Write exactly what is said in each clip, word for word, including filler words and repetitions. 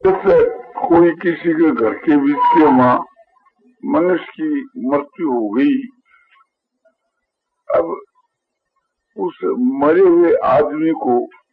जैसे कोई किसी के घर के बीच के माँ मनुष्य की मृत्यु हो गई, अब उस मरे हुए आदमी को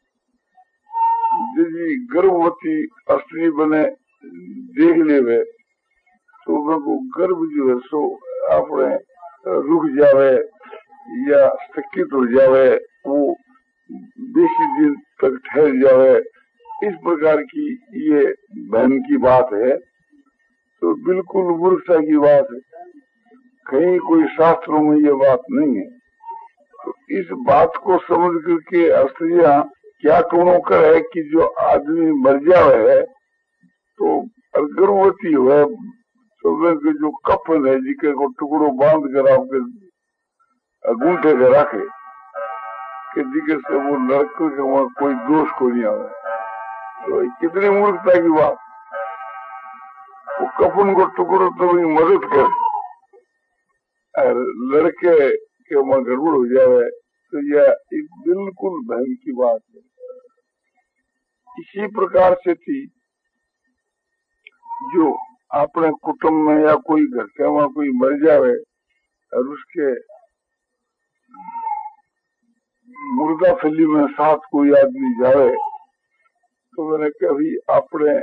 यदि गर्भवती स्त्री बने देख ले तो उनको गर्भ जो है सो अपने रुक जावे या स्थगित हो जावे, वो बेसी दिन तक ठहर जावे, इस प्रकार की ये बहन की बात है। तो बिल्कुल मूर्खता की बात है, कहीं कोई शास्त्रों में ये बात नहीं है। तो इस बात को समझ करके स्त्रियां क्या टोनो कर है कि जो आदमी मर जावे है तो गर्भवती हुए तो वे जो कफन है जिके को टुकड़ो बांध कर आपके गूंठे के रखे कि जिके से वो नरक के वहां कोई दोष को नहीं आवे। तो कितनी मूर्खता की बात, वो कफन को टुकड़ो तो मदद कर और लड़के के वहां गड़बड़ हो जावे तो यह बिल्कुल भय की बात है। इसी प्रकार से थी जो अपने कुटुंब में या कोई घर के वहां कोई मर जावे और उसके मुर्दा फली में साथ कोई आदमी जावे तो मैंने कभी अपने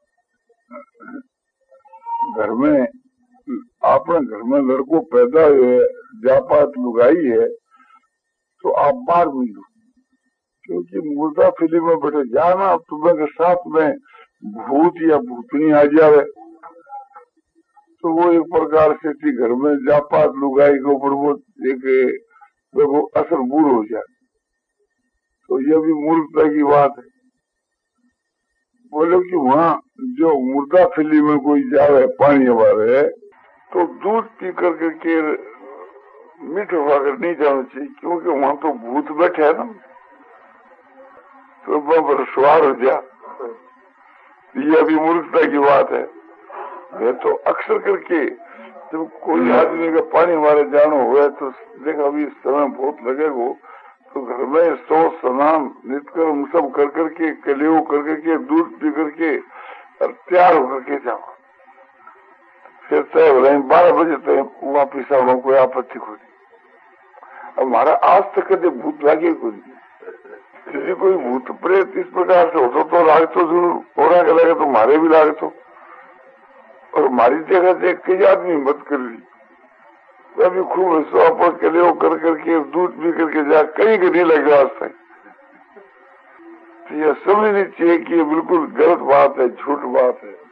घर में अपने घर में लड़को पैदा हुए जापात लुगाई है तो आप बाहर मिलो, क्योंकि मुर्दा फली में बैठे जाना तुम्हें के साथ में भूत या भूतनी आ जावे तो वो एक प्रकार से थी घर में जापात लुगाई के ऊपर वो एक वो असर बुर हो जाए। तो यह भी मूर्खता की बात है। बोलो कि वहाँ जो मुर्दा फिली में कोई जावे पानी हमारे तो दूध पी करके के मीठ होकर नहीं जाना चाहिए, क्योंकि वहाँ तो भूत बैठे है ना, तो वहाँ पर सवार हो जा। यह भी मूर्खता की बात है। मैं तो अक्सर करके जब कोई आदमी का पानी हमारे जानो हुआ तो देखा अभी समय बहुत लगेगा तो घर में सौ स्नान नित्य सब कर करके कलियो कर करके दूध पी करके और तैयार होकर के जाओ, फिर तय हो रहे बारह बजे तक वापिस आओ, कोई आपत्ति को नहीं। अब हमारा आज तक कदे भूत लागे को नहीं, किसी कोई भूत प्रेत इस प्रकार से होता तो लाग तो जरूर हो रहा लगे तो मारे भी लागे तो, और हमारी जगह देख कई आदमी मत कर ली अभी खूब स्वापर के लिए कर करके दूध पी करके जा कहीं के नहीं लग रहा आज तक। तो यह समझनी चाहिए कि ये बिल्कुल गलत बात है, झूठ बात है।